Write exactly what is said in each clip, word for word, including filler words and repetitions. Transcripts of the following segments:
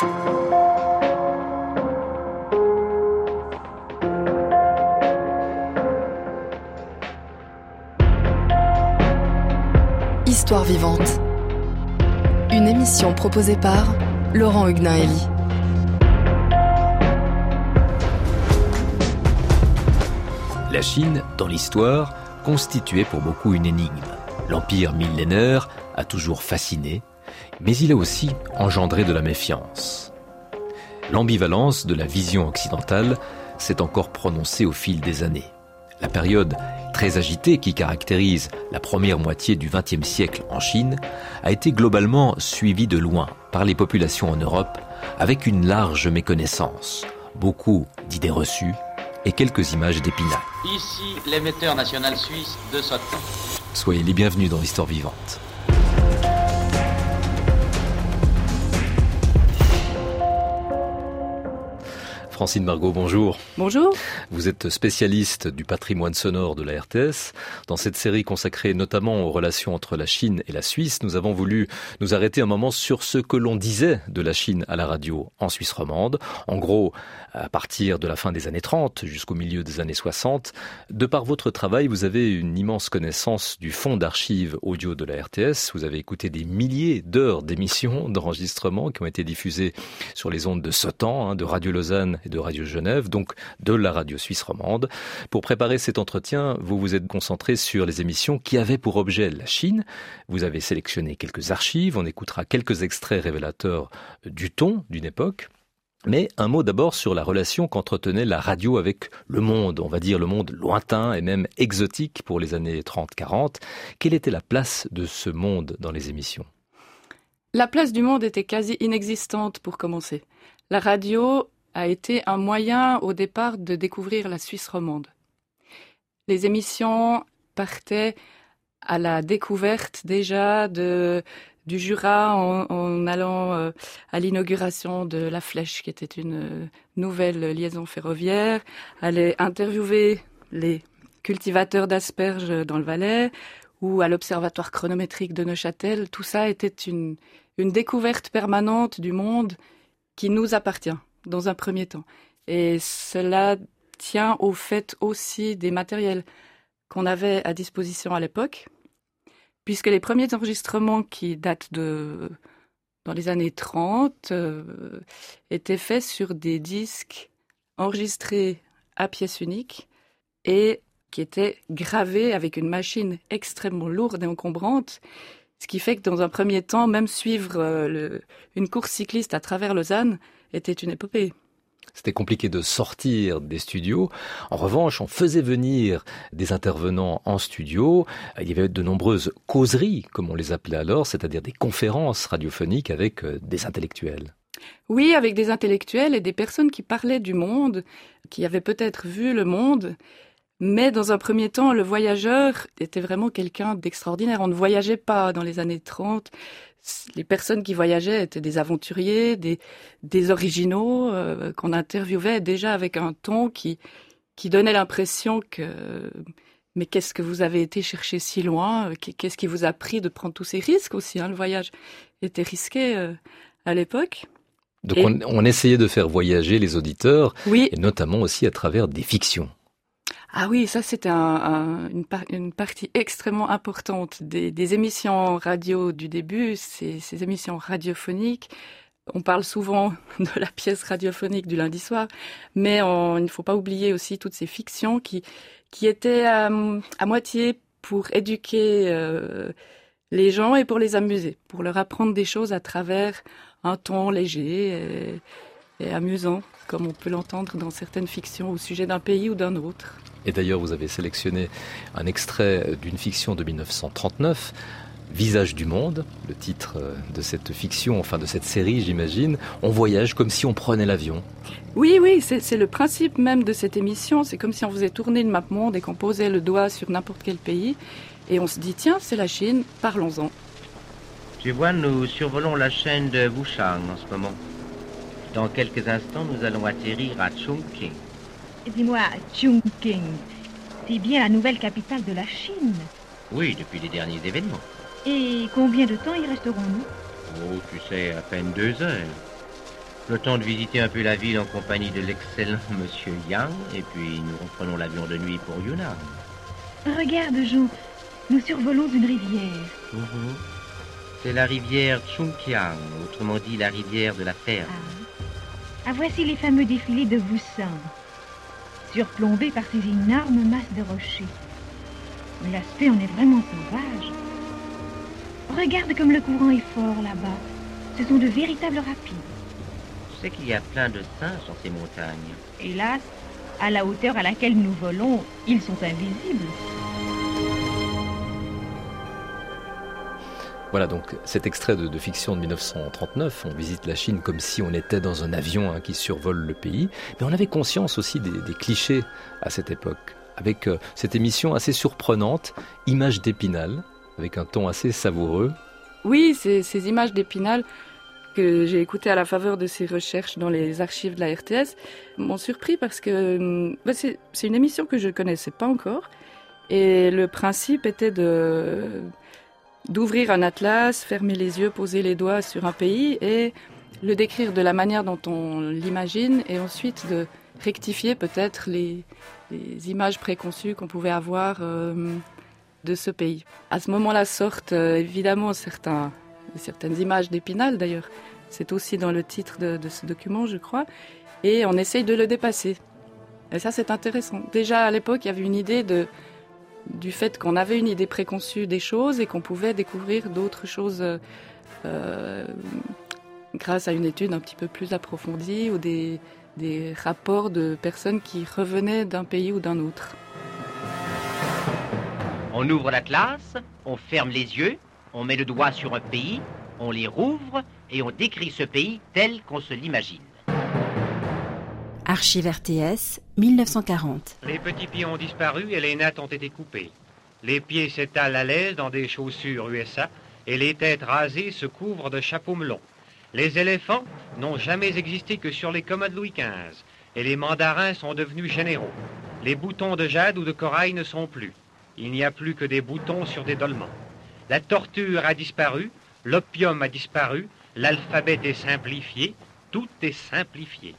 Histoire vivante. Une émission proposée par Laurent Huguenin-Hélie. La Chine, dans l'histoire, constituait pour beaucoup une énigme. L'empire millénaire a toujours fasciné, mais il a aussi engendré de la méfiance. L'ambivalence de la vision occidentale s'est encore prononcée au fil des années. La période très agitée qui caractérise la première moitié du vingtième siècle en Chine a été globalement suivie de loin par les populations en Europe avec une large méconnaissance, beaucoup d'idées reçues et quelques images d'Épinal. Ici l'émetteur national suisse de Sottens. Soyez les bienvenus dans l'Histoire vivante. Francine Margot, bonjour. Bonjour. Vous êtes spécialiste du patrimoine sonore de la R T S. Dans cette série consacrée notamment aux relations entre la Chine et la Suisse, nous avons voulu nous arrêter un moment sur ce que l'on disait de la Chine à la radio en Suisse romande. En gros, à partir de la fin des années trente jusqu'au milieu des années soixante, de par votre travail, vous avez une immense connaissance du fonds d'archives audio de la R T S. Vous avez écouté des milliers d'heures d'émissions, d'enregistrements qui ont été diffusées sur les ondes de Sottens, hein, de Radio Lausanne et de Radio Genève, donc de la radio suisse romande. Pour préparer cet entretien, vous vous êtes concentré sur les émissions qui avaient pour objet la Chine. Vous avez sélectionné quelques archives, on écoutera quelques extraits révélateurs du ton d'une époque. Mais un mot d'abord sur la relation qu'entretenait la radio avec le monde, on va dire le monde lointain et même exotique pour les années trente quarante. Quelle était la place de ce monde dans les émissions ? La place du monde était quasi inexistante pour commencer. La radio a été un moyen au départ de découvrir la Suisse romande. Les émissions partaient à la découverte déjà de, du Jura en, en allant euh, à l'inauguration de La Flèche, qui était une euh, nouvelle liaison ferroviaire, aller interviewer les cultivateurs d'asperges dans le Valais ou à l'observatoire chronométrique de Neuchâtel. Tout ça était une, une découverte permanente du monde qui nous appartient dans un premier temps. Et cela tient au fait aussi des matériels qu'on avait à disposition à l'époque, puisque les premiers enregistrements qui datent de dans les années trente euh, étaient faits sur des disques enregistrés à pièce unique et qui étaient gravés avec une machine extrêmement lourde et encombrante, ce qui fait que dans un premier temps, même suivre euh, le, une course cycliste à travers Lausanne était une épopée. C'était compliqué de sortir des studios. En revanche, on faisait venir des intervenants en studio. Il y avait de nombreuses causeries, comme on les appelait alors, c'est-à-dire des conférences radiophoniques avec des intellectuels. Oui, avec des intellectuels et des personnes qui parlaient du monde, qui avaient peut-être vu le monde. Mais dans un premier temps, le voyageur était vraiment quelqu'un d'extraordinaire. On ne voyageait pas dans les années trente. Les personnes qui voyageaient étaient des aventuriers, des, des originaux euh, qu'on interviewait déjà avec un ton qui, qui donnait l'impression que « mais qu'est-ce que vous avez été chercher si loin ? Qu'est-ce qui vous a pris de prendre tous ces risques aussi hein ? Le voyage était risqué euh, à l'époque. » Donc et... on, on essayait de faire voyager les auditeurs, oui. Et notamment aussi à travers des fictions. Ah oui, ça c'était un, un, une, par, une partie extrêmement importante des, des émissions radio du début, ces, ces émissions radiophoniques. On parle souvent de la pièce radiophonique du lundi soir, mais on, il ne faut pas oublier aussi toutes ces fictions qui, qui étaient à, à moitié pour éduquer euh, les gens et pour les amuser, pour leur apprendre des choses à travers un ton léger et, et amusant, comme on peut l'entendre dans certaines fictions au sujet d'un pays ou d'un autre. Et d'ailleurs, vous avez sélectionné un extrait d'une fiction de dix-neuf cent trente-neuf, Visage du monde, le titre de cette fiction, enfin de cette série, j'imagine. On voyage comme si on prenait l'avion. Oui, oui, c'est, c'est le principe même de cette émission. C'est comme si on faisait tourner une map monde et qu'on posait le doigt sur n'importe quel pays. Et on se dit, tiens, c'est la Chine, parlons-en. Tu vois, nous survolons la chaîne de Wuchang en ce moment. Dans quelques instants, nous allons atterrir à Chongqing. Dis-moi, Chongqing, c'est bien la nouvelle capitale de la Chine. Oui, depuis les derniers événements. Et combien de temps y resterons-nous ? Oh, tu sais, à peine deux heures. Le temps de visiter un peu la ville en compagnie de l'excellent monsieur Yang, et puis nous reprenons l'avion de nuit pour Yunnan. Regarde, Jean, nous survolons une rivière. Mm-hmm. C'est la rivière Chungkiang, autrement dit la rivière de la perle. Ah, ah voici les fameux défilés de Wusang, surplombés par ces énormes masses de rochers. Mais l'aspect en est vraiment sauvage. Regarde comme le courant est fort là-bas. Ce sont de véritables rapides. Tu sais qu'il y a plein de singes sur ces montagnes. Hélas, à la hauteur à laquelle nous volons, ils sont invisibles. Voilà donc cet extrait de, de fiction de dix-neuf cent trente-neuf. On visite la Chine comme si on était dans un avion hein, qui survole le pays. Mais on avait conscience aussi des, des clichés à cette époque. Avec euh, cette émission assez surprenante, Images d'Épinal, avec un ton assez savoureux. Oui, c'est, ces images d'Épinal que j'ai écoutées à la faveur de ces recherches dans les archives de la R T S m'ont surpris parce que bah c'est, c'est une émission que je ne connaissais pas encore. Et le principe était de... d'ouvrir un atlas, fermer les yeux, poser les doigts sur un pays et le décrire de la manière dont on l'imagine et ensuite de rectifier peut-être les, les images préconçues qu'on pouvait avoir euh, de ce pays. À ce moment-là sortent euh, évidemment certains, certaines images d'Épinal d'ailleurs. C'est aussi dans le titre de, de ce document, je crois. Et on essaye de le dépasser. Et ça, c'est intéressant. Déjà, à l'époque, il y avait une idée de... du fait qu'on avait une idée préconçue des choses et qu'on pouvait découvrir d'autres choses euh, grâce à une étude un petit peu plus approfondie ou des, des rapports de personnes qui revenaient d'un pays ou d'un autre. On ouvre l'atlas, on ferme les yeux, on met le doigt sur un pays, on les rouvre et on décrit ce pays tel qu'on se l'imagine. Archives R T S, dix-neuf cent quarante. Les petits pieds ont disparu et les nattes ont été coupées. Les pieds s'étalent à l'aise dans des chaussures U S A et les têtes rasées se couvrent de chapeaux melons. Les éléphants n'ont jamais existé que sur les commodes Louis quinze et les mandarins sont devenus généraux. Les boutons de jade ou de corail ne sont plus. Il n'y a plus que des boutons sur des dolmens. La torture a disparu, l'opium a disparu, l'alphabet est simplifié, tout est simplifié.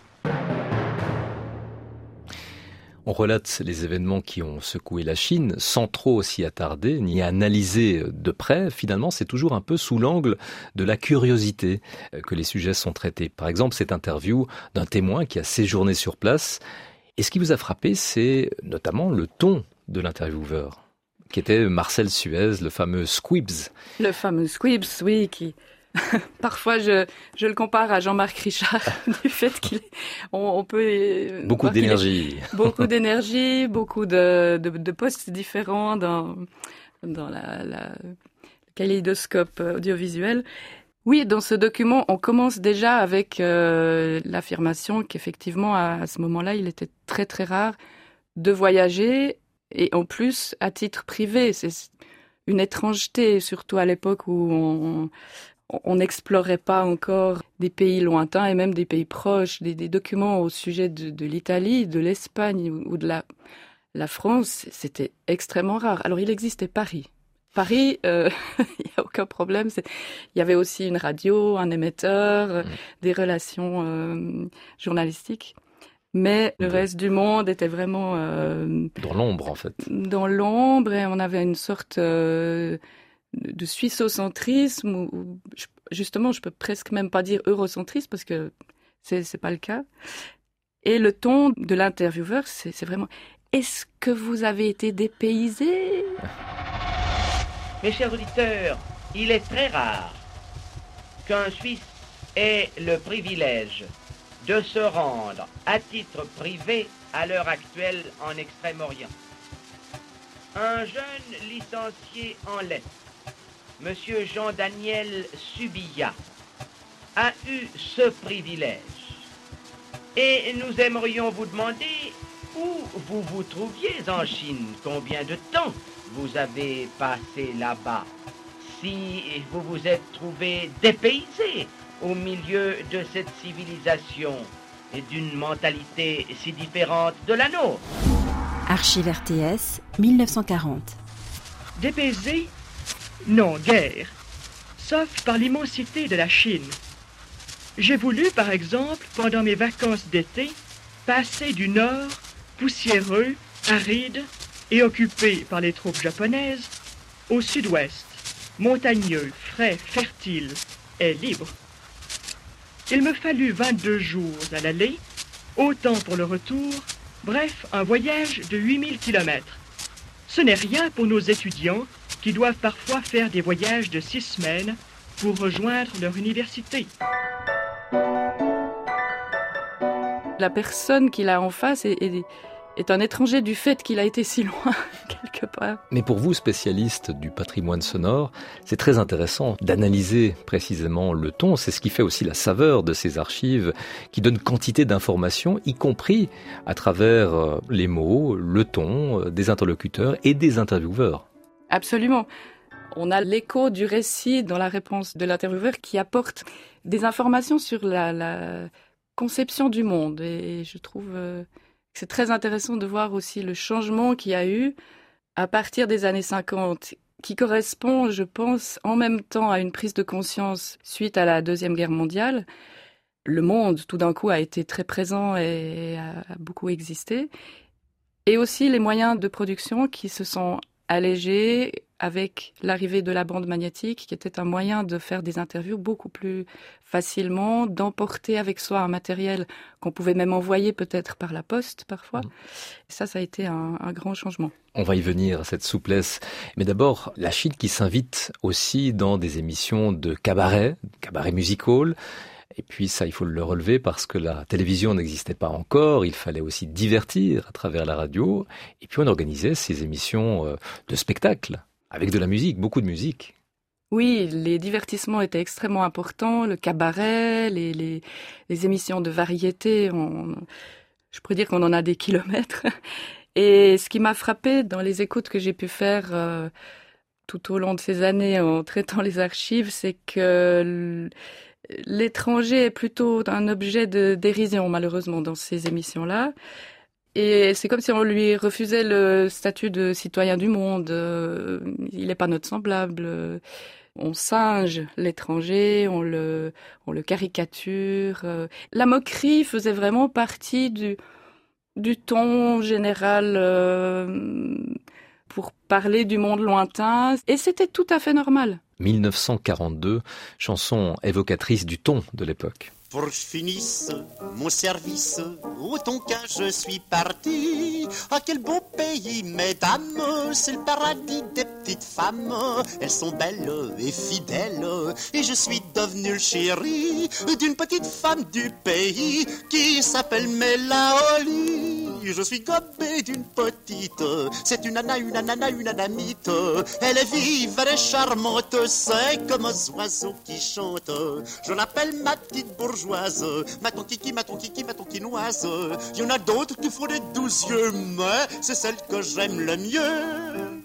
On relate les événements qui ont secoué la Chine sans trop s'y attarder ni analyser de près. Finalement, c'est toujours un peu sous l'angle de la curiosité que les sujets sont traités. Par exemple, cette interview d'un témoin qui a séjourné sur place. Et ce qui vous a frappé, c'est notamment le ton de l'intervieweur, qui était Marcel Suez, le fameux Squibs. Le fameux Squibs, oui, qui... Parfois, je, je le compare à Jean-Marc Richard du fait qu'il on, on peut beaucoup d'énergie, beaucoup d'énergie, beaucoup de, de, de postes différents dans dans la, la le kaléidoscope audiovisuel. Oui, dans ce document, on commence déjà avec euh, l'affirmation qu'effectivement, à, à ce moment-là, il était très très rare de voyager et en plus à titre privé. C'est une étrangeté, surtout à l'époque où on on n'explorait pas encore des pays lointains et même des pays proches, des, des documents au sujet de, de l'Italie, de l'Espagne ou, ou de la, la France, c'était extrêmement rare. Alors il existait Paris. Paris, il euh, n'y a aucun problème. Il y avait aussi une radio, un émetteur, euh, des relations euh, journalistiques. Mais le reste du monde était vraiment... Euh, dans l'ombre, en fait. Dans l'ombre, et on avait une sorte... Euh, de suissocentrisme ou justement je peux presque même pas dire eurocentrisme parce que c'est c'est pas le cas. Et le ton de l'intervieweur c'est c'est vraiment est-ce que vous avez été dépaysé? Mes chers auditeurs, il est très rare qu'un Suisse ait le privilège de se rendre à titre privé à l'heure actuelle en Extrême-Orient. Un jeune licencié en lettres, Monsieur Jean-Daniel Subilla, a eu ce privilège. Et nous aimerions vous demander où vous vous trouviez en Chine, combien de temps vous avez passé là-bas, si vous vous êtes trouvé dépaysé au milieu de cette civilisation et d'une mentalité si différente de la nôtre. Archives R T S, dix-neuf cent quarante. Dépaysé? Non, guère. Sauf par l'immensité de la Chine. J'ai voulu, par exemple, pendant mes vacances d'été, passer du nord, poussiéreux, aride et occupé par les troupes japonaises, au sud-ouest, montagneux, frais, fertile et libre. Il me fallut vingt-deux jours à l'aller, autant pour le retour, bref, un voyage de huit mille kilomètres. Ce n'est rien pour nos étudiants qui doivent parfois faire des voyages de six semaines pour rejoindre leur université. La personne qu'il a en face est, est, est un étranger du fait qu'il a été si loin, quelque part. Mais pour vous, spécialiste du patrimoine sonore, c'est très intéressant d'analyser précisément le ton. C'est ce qui fait aussi la saveur de ces archives, qui donnent quantité d'informations, y compris à travers les mots, le ton des interlocuteurs et des intervieweurs. Absolument. On a l'écho du récit dans la réponse de l'intervieweur qui apporte des informations sur la... la conception du monde, et je trouve euh, que c'est très intéressant de voir aussi le changement qu'il y a eu à partir des années cinquante, qui correspond, je pense, en même temps à une prise de conscience suite à la Deuxième Guerre mondiale. Le monde, tout d'un coup, a été très présent et a beaucoup existé, et aussi les moyens de production qui se sont allégés avec l'arrivée de la bande magnétique, qui était un moyen de faire des interviews beaucoup plus facilement, d'emporter avec soi un matériel qu'on pouvait même envoyer peut-être par la poste parfois. Mmh. Et ça, ça a été un, un grand changement. On va y venir, à cette souplesse. Mais d'abord, la Chine qui s'invite aussi dans des émissions de cabaret, cabaret musical. Et puis ça, il faut le relever parce que la télévision n'existait pas encore. Il fallait aussi divertir à travers la radio. Et puis on organisait ces émissions de spectacle avec de la musique, beaucoup de musique. Oui, les divertissements étaient extrêmement importants. Le cabaret, les, les, les émissions de variété, on, je pourrais dire qu'on en a des kilomètres. Et ce qui m'a frappé dans les écoutes que j'ai pu faire euh, tout au long de ces années en traitant les archives, c'est que l'étranger est plutôt un objet de dérision, malheureusement, dans ces émissions-là. Et c'est comme si on lui refusait le statut de citoyen du monde. Euh, il n'est pas notre semblable. On singe l'étranger, on le, on le caricature. La moquerie faisait vraiment partie du, du ton général euh, pour parler du monde lointain. Et c'était tout à fait normal. dix-neuf cent quarante-deux, chanson évocatrice du ton de l'époque. Pour que je finisse mon service, autant qu'à je suis parti. Ah, quel beau pays, mesdames, c'est le paradis des petites femmes. Elles sont belles et fidèles, et je suis devenu le chéri d'une petite femme du pays qui s'appelle Mélaoli. Je suis gobé d'une petite, c'est une nana, une nana, une anamite. Elle est vive, elle est charmante, c'est comme un oiseau qui chante. Je l'appelle ma petite bourgeoise. Ma ton kiki, ma ton kiki, ma ton quinoise. Il y en a d'autres qui font des douze yeux, mais c'est celle que j'aime le mieux.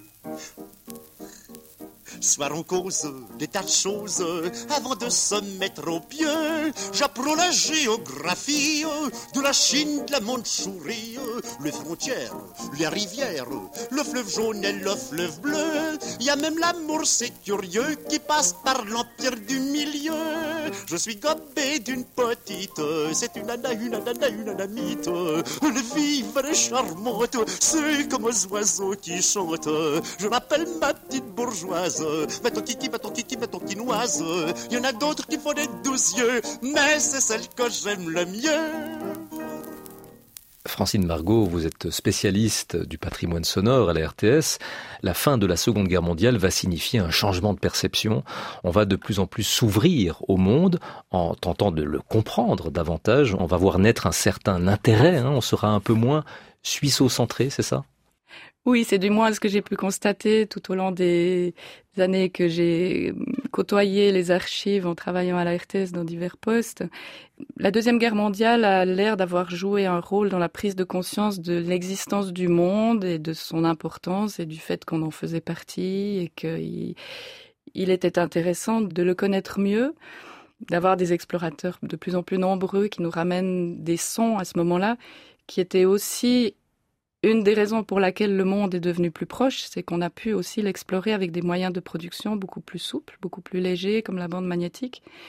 Soir on cause des tas de choses avant de se mettre au pied. J'apprends la géographie de la Chine, de la Mandchourie, les frontières, les rivières, le fleuve jaune et le fleuve bleu. Il y a même l'amour, c'est curieux, qui passe par l'empire du milieu. Je suis gobé d'une petite, c'est une nana, une nana, une nanamite. Elle est vive, elle est charmante, c'est comme un oiseau qui chante. Je m'appelle ma petite bourgeoise. Ma ton kiki, ma ton kiki, ma ton quinoise. Il y en a d'autres qui font des douze yeux, mais c'est celle que j'aime le mieux. Francine Margot, vous êtes spécialiste du patrimoine sonore à la R T S. La fin de la Seconde Guerre mondiale va signifier un changement de perception. On va de plus en plus s'ouvrir au monde en tentant de le comprendre davantage. On va voir naître un certain intérêt. Hein. On sera un peu moins suisseau-centré, c'est ça ? Oui, c'est du moins ce que j'ai pu constater tout au long des années que j'ai côtoyé les archives en travaillant à la R T S dans divers postes. La Deuxième Guerre mondiale a l'air d'avoir joué un rôle dans la prise de conscience de l'existence du monde et de son importance et du fait qu'on en faisait partie et qu'il il était intéressant de le connaître mieux, d'avoir des explorateurs de plus en plus nombreux qui nous ramènent des sons à ce moment-là, qui étaient aussi une des raisons pour laquelle le monde est devenu plus proche, c'est qu'on a pu aussi l'explorer avec des moyens de production beaucoup plus souples, beaucoup plus légers, comme la bande magnétique.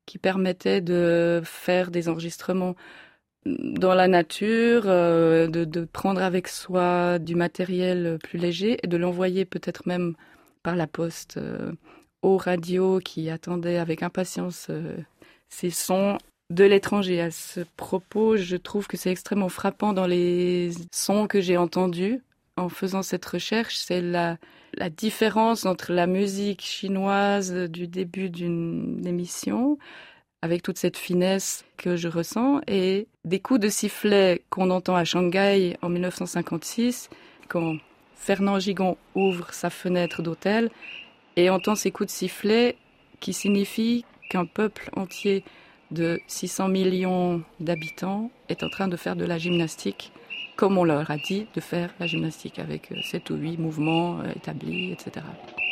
qui permettait de faire des enregistrements dans la nature, euh, de, de prendre avec soi du matériel plus léger et de l'envoyer peut-être même par la poste euh, aux radios qui attendaient avec impatience euh, ces sons de l'étranger. À ce propos, je trouve que c'est extrêmement frappant dans les sons que j'ai entendus en faisant cette recherche, c'est la, la différence entre la musique chinoise du début d'une émission, avec toute cette finesse que je ressens, et des coups de sifflet qu'on entend à Shanghai en dix-neuf cent cinquante-six, quand Fernand Gigon ouvre sa fenêtre d'hôtel et entend ces coups de sifflet qui signifient qu'un peuple entier de six cents millions d'habitants est en train de faire de la gymnastique, comme on leur a dit de faire la gymnastique, avec sept ou huit mouvements établis, et cetera.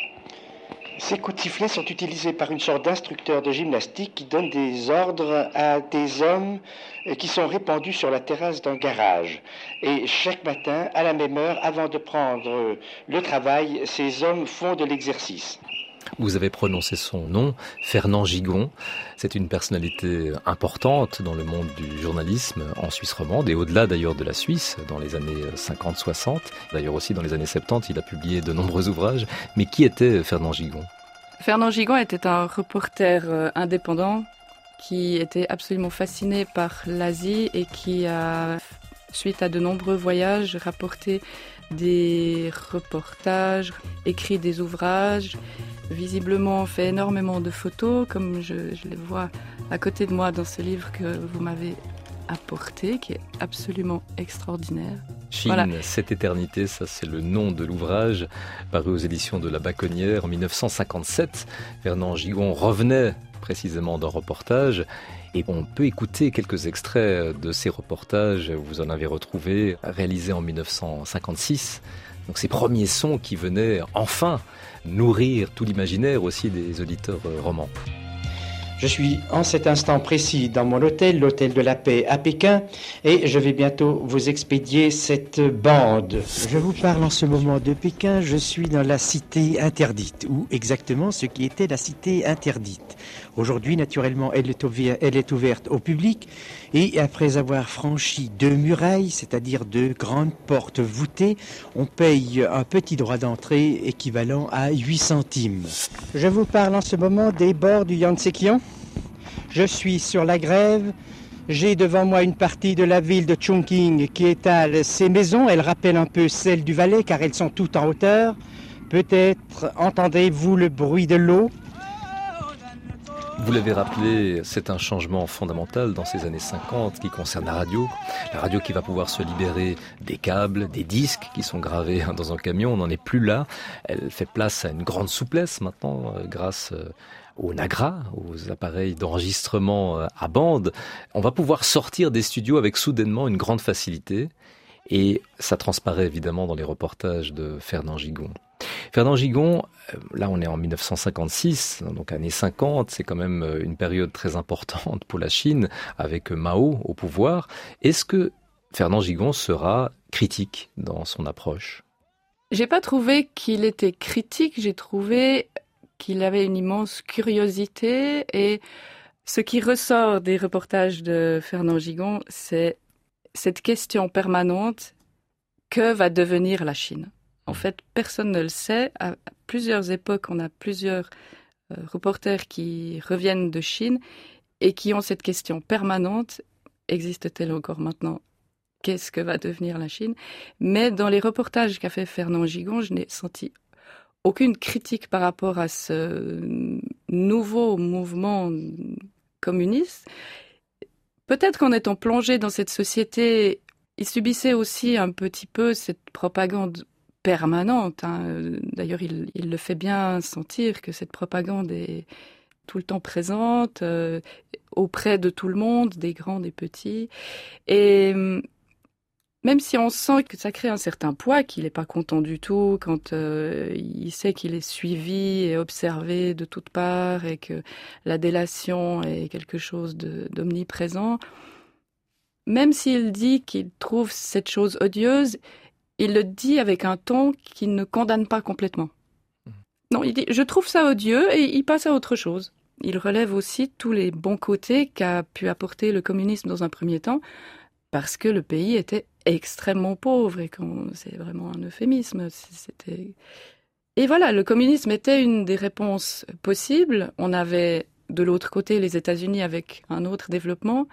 Ces coups de sifflet sont utilisés par une sorte d'instructeur de gymnastique qui donne des ordres à des hommes qui sont répandus sur la terrasse d'un garage. Et chaque matin, à la même heure, avant de prendre le travail, ces hommes font de l'exercice. Vous avez prononcé son nom, Fernand Gigon. C'est une personnalité importante dans le monde du journalisme en Suisse romande et au-delà d'ailleurs de la Suisse, dans les années cinquante soixante. D'ailleurs aussi dans les années soixante-dix, il a publié de nombreux ouvrages. Mais qui était Fernand Gigon ? Fernand Gigon était un reporter indépendant qui était absolument fasciné par l'Asie et qui a, suite à de nombreux voyages, rapporté des reportages, écrit des ouvrages, visiblement fait énormément de photos, comme je, je les vois à côté de moi dans ce livre que vous m'avez apporté, qui est absolument extraordinaire. Chine, voilà. Cette éternité, ça c'est le nom de l'ouvrage, paru aux éditions de La Baconnière en dix-neuf cent cinquante-sept. Fernand Gigon revenait précisément d'un reportage. Et on peut écouter quelques extraits de ces reportages, vous en avez retrouvé, réalisés en dix-neuf cent cinquante-six. Donc ces premiers sons qui venaient enfin nourrir tout l'imaginaire aussi des auditeurs romans. Je suis en cet instant précis dans mon hôtel, l'hôtel de la Paix à Pékin, et je vais bientôt vous expédier cette bande. Je vous parle en ce moment de Pékin, je suis dans la cité interdite, ou exactement ce qui était la cité interdite. Aujourd'hui, naturellement, elle est, ouverte, elle est ouverte au public, et après avoir franchi deux murailles, c'est-à-dire deux grandes portes voûtées, on paye un petit droit d'entrée équivalent à huit centimes. Je vous parle en ce moment des bords du Yangtze-Kiang. Je suis sur la grève. J'ai devant moi une partie de la ville de Chongqing qui étale ses maisons. Elles rappellent un peu celles du Valais car elles sont toutes en hauteur. Peut-être entendez-vous le bruit de l'eau. Vous l'avez rappelé, c'est un changement fondamental dans ces années cinquante qui concerne la radio. La radio qui va pouvoir se libérer des câbles, des disques qui sont gravés dans un camion. On n'en est plus là. Elle fait place à une grande souplesse maintenant grâce aux Nagra, aux appareils d'enregistrement à bande. On va pouvoir sortir des studios avec soudainement une grande facilité. Et ça transparaît évidemment dans les reportages de Fernand Gigon. Fernand Gigon, là on est en dix-neuf cent cinquante-six, donc années cinquante, c'est quand même une période très importante pour la Chine, avec Mao au pouvoir. Est-ce que Fernand Gigon sera critique dans son approche ? J'ai pas trouvé qu'il était critique, j'ai trouvé qu'il avait une immense curiosité, et ce qui ressort des reportages de Fernand Gigon, c'est cette question permanente, que va devenir la Chine ? En fait, personne ne le sait. À plusieurs époques, on a plusieurs euh, reporters qui reviennent de Chine et qui ont cette question permanente. Existe-t-elle encore maintenant ? Qu'est-ce que va devenir la Chine ? Mais dans les reportages qu'a fait Fernand Gigon, je n'ai senti aucune critique par rapport à ce nouveau mouvement communiste. Peut-être qu'en étant plongé dans cette société, il subissait aussi un petit peu cette propagande permanente. Hein. D'ailleurs, il, il le fait bien sentir que cette propagande est tout le temps présente, euh, auprès de tout le monde, des grands, des petits. Et même si on sent que ça crée un certain poids, qu'il n'est pas content du tout, quand euh, il sait qu'il est suivi et observé de toutes parts et que la délation est quelque chose de, d'omniprésent, même s'il dit qu'il trouve cette chose odieuse, il le dit avec un ton qui ne condamne pas complètement. Non, il dit « je trouve ça odieux » et il passe à autre chose. il relève aussi tous les bons côtés qu'a pu apporter le communisme dans un premier temps, parce que le pays était extrêmement pauvre, et quand, c'est vraiment un euphémisme. C'était... Et voilà, le communisme était une des réponses possibles. On avait de l'autre côté les États-Unis avec un autre développement,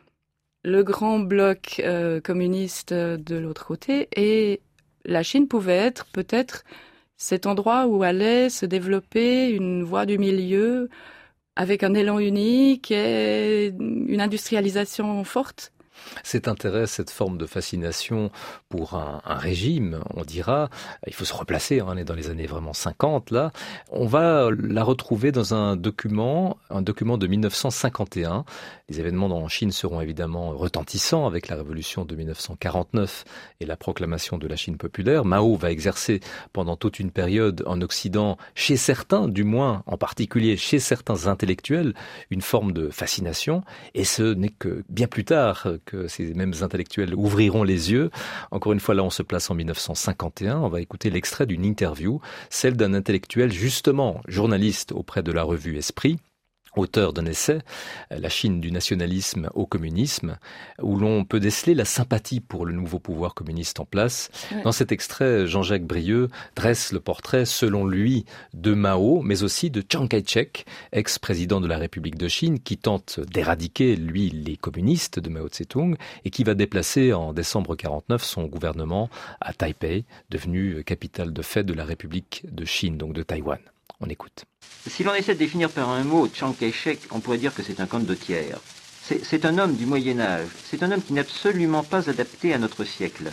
le grand bloc euh, communiste de l'autre côté, et la Chine pouvait être peut-être cet endroit où allait se développer une voie du milieu avec un élan unique et une industrialisation forte. Cet intérêt, cette forme de fascination pour un, un régime, on dira, il faut se replacer, hein, on est dans les années vraiment cinquante là, on va la retrouver dans un document, un document de mille neuf cent cinquante et un. Les événements en Chine seront évidemment retentissants avec la révolution de mille neuf cent quarante-neuf et la proclamation de la Chine populaire. Mao va exercer pendant toute une période en Occident, chez certains, du moins en particulier chez certains intellectuels, une forme de fascination, et ce n'est que bien plus tard que ces mêmes intellectuels ouvriront les yeux. Encore une fois, là, on se place en mille neuf cent cinquante et un. On va écouter l'extrait d'une interview, celle d'un intellectuel, justement, journaliste auprès de la revue Esprit, auteur d'un essai, La Chine du nationalisme au communisme, où l'on peut déceler la sympathie pour le nouveau pouvoir communiste en place. Ouais. Dans cet extrait, Jean-Jacques Brieux dresse le portrait, selon lui, de Mao, mais aussi de Chiang Kai-shek, ex-président de la République de Chine, qui tente d'éradiquer, lui, les communistes de Mao Tse-tung, et qui va déplacer en décembre quarante-neuf son gouvernement à Taipei, devenue capitale de fait de la République de Chine, donc de Taïwan. On écoute. Si l'on essaie de définir par un mot Chiang Kai-shek, on pourrait dire que c'est un condottière. C'est, c'est un homme du Moyen-Âge. C'est un homme qui n'est absolument pas adapté à notre siècle.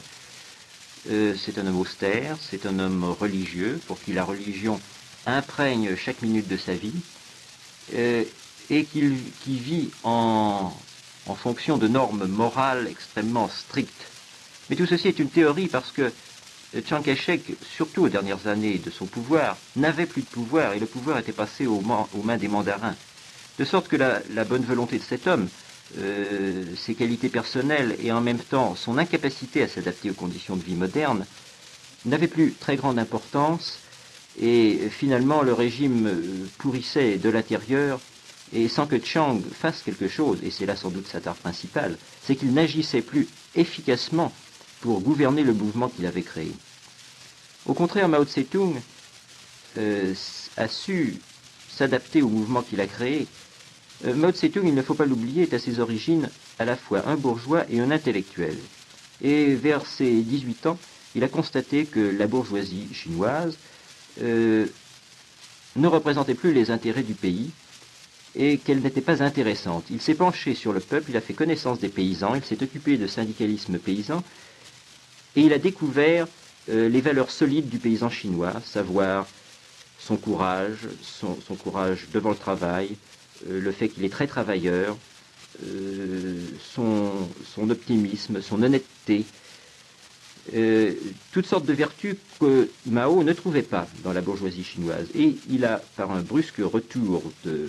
Euh, c'est un homme austère, c'est un homme religieux, pour qui la religion imprègne chaque minute de sa vie, euh, et qui, qui vit en, en fonction de normes morales extrêmement strictes. Mais tout ceci est une théorie parce que Chiang Kai-shek, surtout aux dernières années de son pouvoir, n'avait plus de pouvoir et le pouvoir était passé aux, mains, aux mains des mandarins. De sorte que la, la bonne volonté de cet homme, euh, ses qualités personnelles et en même temps son incapacité à s'adapter aux conditions de vie modernes, n'avaient plus très grande importance et finalement le régime pourrissait de l'intérieur et sans que Chiang fasse quelque chose, et c'est là sans doute sa tare principale, c'est qu'il n'agissait plus efficacement pour gouverner le mouvement qu'il avait créé. Au contraire, Mao Tse-tung euh, a su s'adapter au mouvement qu'il a créé. Euh, Mao Tse-tung, il ne faut pas l'oublier, est à ses origines à la fois un bourgeois et un intellectuel. Et vers ses dix-huit ans, il a constaté que la bourgeoisie chinoise euh, ne représentait plus les intérêts du pays et qu'elle n'était pas intéressante. Il s'est penché sur le peuple, il a fait connaissance des paysans, il s'est occupé de syndicalisme paysan, et il a découvert euh, les valeurs solides du paysan chinois, savoir son courage, son, son courage devant le travail, euh, le fait qu'il est très travailleur, euh, son, son optimisme, son honnêteté, euh, toutes sortes de vertus que Mao ne trouvait pas dans la bourgeoisie chinoise. Et il a, par un brusque retour de,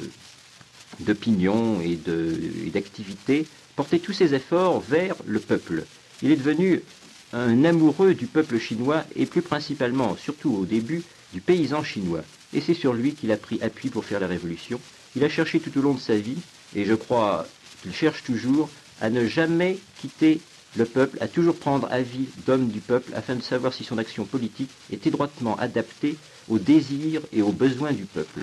d'opinion et, de, et d'activité, porté tous ses efforts vers le peuple. Il est devenu un amoureux du peuple chinois et plus principalement, surtout au début, du paysan chinois. Et c'est sur lui qu'il a pris appui pour faire la révolution. Il a cherché tout au long de sa vie, et je crois qu'il cherche toujours, à ne jamais quitter le peuple, à toujours prendre avis d'hommes du peuple afin de savoir si son action politique est étroitement adaptée aux désirs et aux besoins du peuple.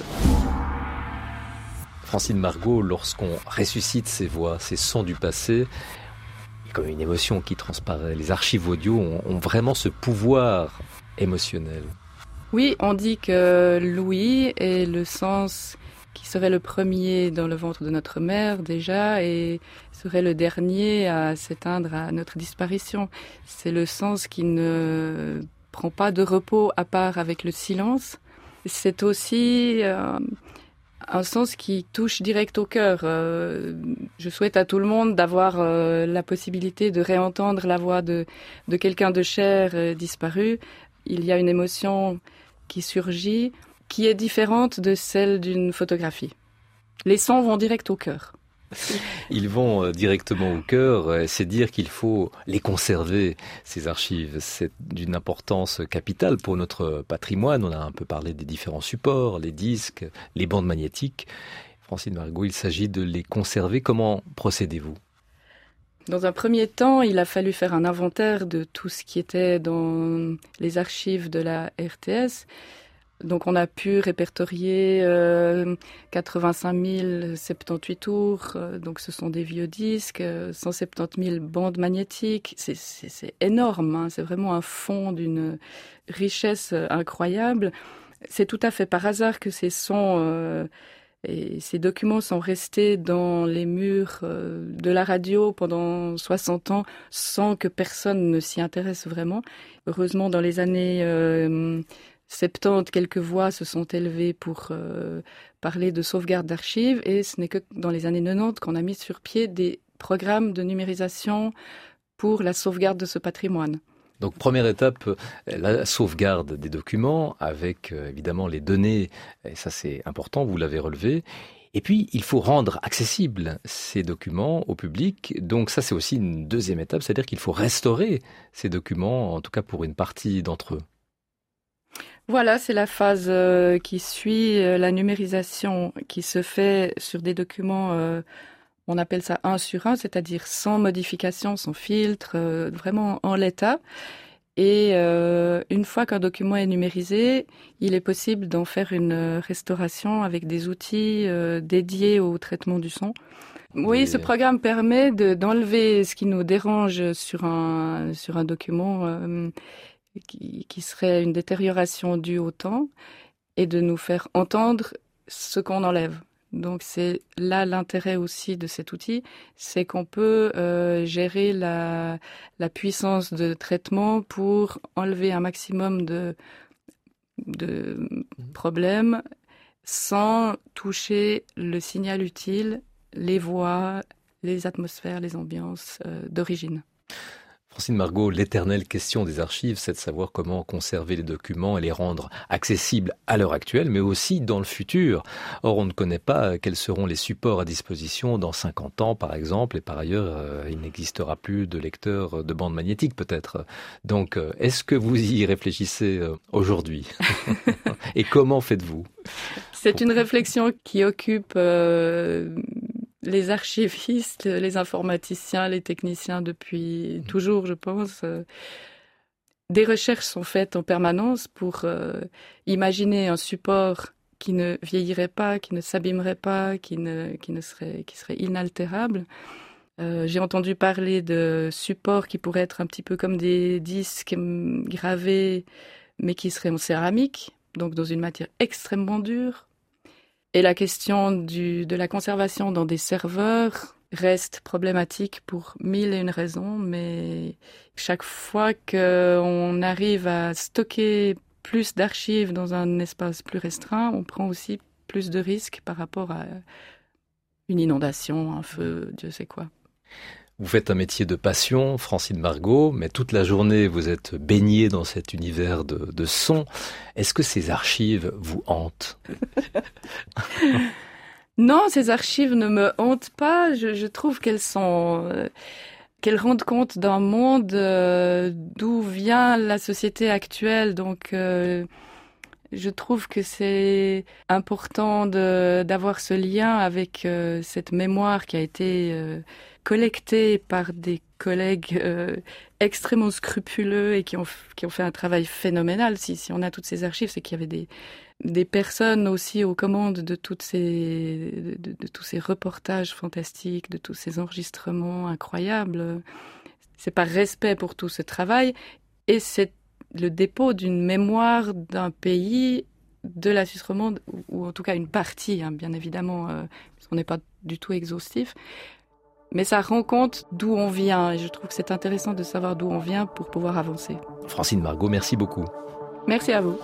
Francine Margot, lorsqu'on ressuscite ces voix, ces sons du passé, comme une émotion qui transparaît. Les archives audio ont, ont vraiment ce pouvoir émotionnel. Oui, on dit que Louis est le sens qui serait le premier dans le ventre de notre mère déjà et serait le dernier à s'éteindre à notre disparition. C'est le sens qui ne prend pas de repos à part avec le silence. C'est aussi euh, un sens qui touche direct au cœur. Euh, je souhaite à tout le monde d'avoir euh, la possibilité de réentendre la voix de, de quelqu'un de cher euh, disparu. Il y a une émotion qui surgit, qui est différente de celle d'une photographie. Les sons vont direct au cœur. Ils vont directement au cœur, c'est dire qu'il faut les conserver, ces archives. C'est d'une importance capitale pour notre patrimoine. On a un peu parlé des différents supports, les disques, les bandes magnétiques. Francine Margot, il s'agit de les conserver. Comment procédez-vous ? Dans un premier temps, il a fallu faire un inventaire de tout ce qui était dans les archives de la R T S. Donc on a pu répertorier euh, quatre-vingt-cinq mille soixante-dix-huit tours, euh, donc ce sont des vieux disques, euh, cent soixante-dix mille bandes magnétiques, c'est, c'est, c'est énorme, hein, c'est vraiment un fond d'une richesse incroyable. C'est tout à fait par hasard que ces sons euh, et ces documents sont restés dans les murs euh, de la radio pendant soixante ans sans que personne ne s'y intéresse vraiment. Heureusement, dans les années... Euh, soixante-dix, quelques voix se sont élevées pour euh, parler de sauvegarde d'archives et ce n'est que dans les années quatre-vingt-dix qu'on a mis sur pied des programmes de numérisation pour la sauvegarde de ce patrimoine. Donc première étape, la sauvegarde des documents avec euh, évidemment les données, et ça c'est important, vous l'avez relevé. Et puis, il faut rendre accessibles ces documents au public. Donc ça, c'est aussi une deuxième étape, c'est-à-dire qu'il faut restaurer ces documents, en tout cas pour une partie d'entre eux. Voilà, c'est la phase euh, qui suit euh, la numérisation qui se fait sur des documents, euh, on appelle ça un sur un, c'est-à-dire sans modification, sans filtre, euh, vraiment en l'état. Et euh, une fois qu'un document est numérisé, il est possible d'en faire une restauration avec des outils euh, dédiés au traitement du son. Oui, ce programme permet de, d'enlever ce qui nous dérange sur un, sur un document euh, qui, qui serait une détérioration due au temps et de nous faire entendre ce qu'on enlève. Donc c'est là l'intérêt aussi de cet outil, c'est qu'on peut euh, gérer la, la puissance de traitement pour enlever un maximum de, de problèmes sans toucher le signal utile, les voix, les atmosphères, les ambiances euh, d'origine. Francine Margot, l'éternelle question des archives, c'est de savoir comment conserver les documents et les rendre accessibles à l'heure actuelle, mais aussi dans le futur. Or, on ne connaît pas quels seront les supports à disposition dans cinquante ans, par exemple, et par ailleurs, euh, il n'existera plus de lecteur de bande magnétique, peut-être. Donc, euh, est-ce que vous y réfléchissez euh, aujourd'hui ? Et comment faites-vous ? C'est une réflexion qui occupe... Euh... les archivistes, les informaticiens, les techniciens depuis toujours, je pense. Des recherches sont faites en permanence pour euh, imaginer un support qui ne vieillirait pas, qui ne s'abîmerait pas, qui ne, qui ne serait, qui serait inaltérable. Euh, j'ai entendu parler de supports qui pourraient être un petit peu comme des disques gravés, mais qui seraient en céramique, donc dans une matière extrêmement dure. Et la question du, de la conservation dans des serveurs reste problématique pour mille et une raisons, mais chaque fois qu'on arrive à stocker plus d'archives dans un espace plus restreint, on prend aussi plus de risques par rapport à une inondation, un feu, Dieu sait quoi. Vous faites un métier de passion, Francine Margot, mais toute la journée, vous êtes baignée dans cet univers de, de son. Est-ce que ces archives vous hantent ? Non, ces archives ne me hantent pas. Je, je trouve qu'elles sont... Euh, qu'elles rendent compte d'un monde euh, d'où vient la société actuelle. Donc, euh, je trouve que c'est important de, d'avoir ce lien avec euh, cette mémoire qui a été... Euh, collectés par des collègues euh, extrêmement scrupuleux et qui ont, qui ont fait un travail phénoménal. Si, si on a toutes ces archives, c'est qu'il y avait des, des personnes aussi aux commandes de, toutes ces, de, de tous ces reportages fantastiques, de tous ces enregistrements incroyables. C'est par respect pour tout ce travail et c'est le dépôt d'une mémoire d'un pays, de la Suisse romande, ou, ou en tout cas une partie, hein, bien évidemment, euh, parce qu'on n'est pas du tout exhaustif. Mais ça rend compte d'où on vient et je trouve que c'est intéressant de savoir d'où on vient pour pouvoir avancer. Francine Margot, merci beaucoup. Merci à vous.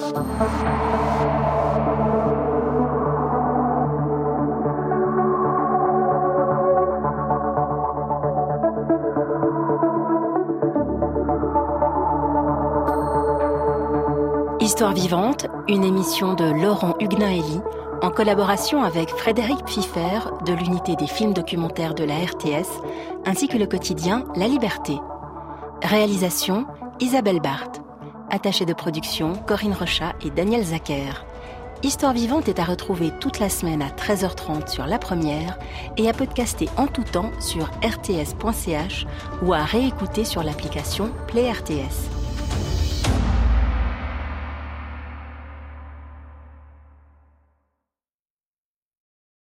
Histoire vivante, une émission de Laurent Huguenin-Elie, en collaboration avec Frédéric Pfiffer de l'unité des films documentaires de la R T S, ainsi que le quotidien La Liberté. Réalisation, Isabelle Barthes. Attachée de production, Corinne Rochat et Daniel Zacher. Histoire vivante est à retrouver toute la semaine à treize heures trente sur La Première et à podcaster en tout temps sur r t s point c h ou à réécouter sur l'application Play R T S.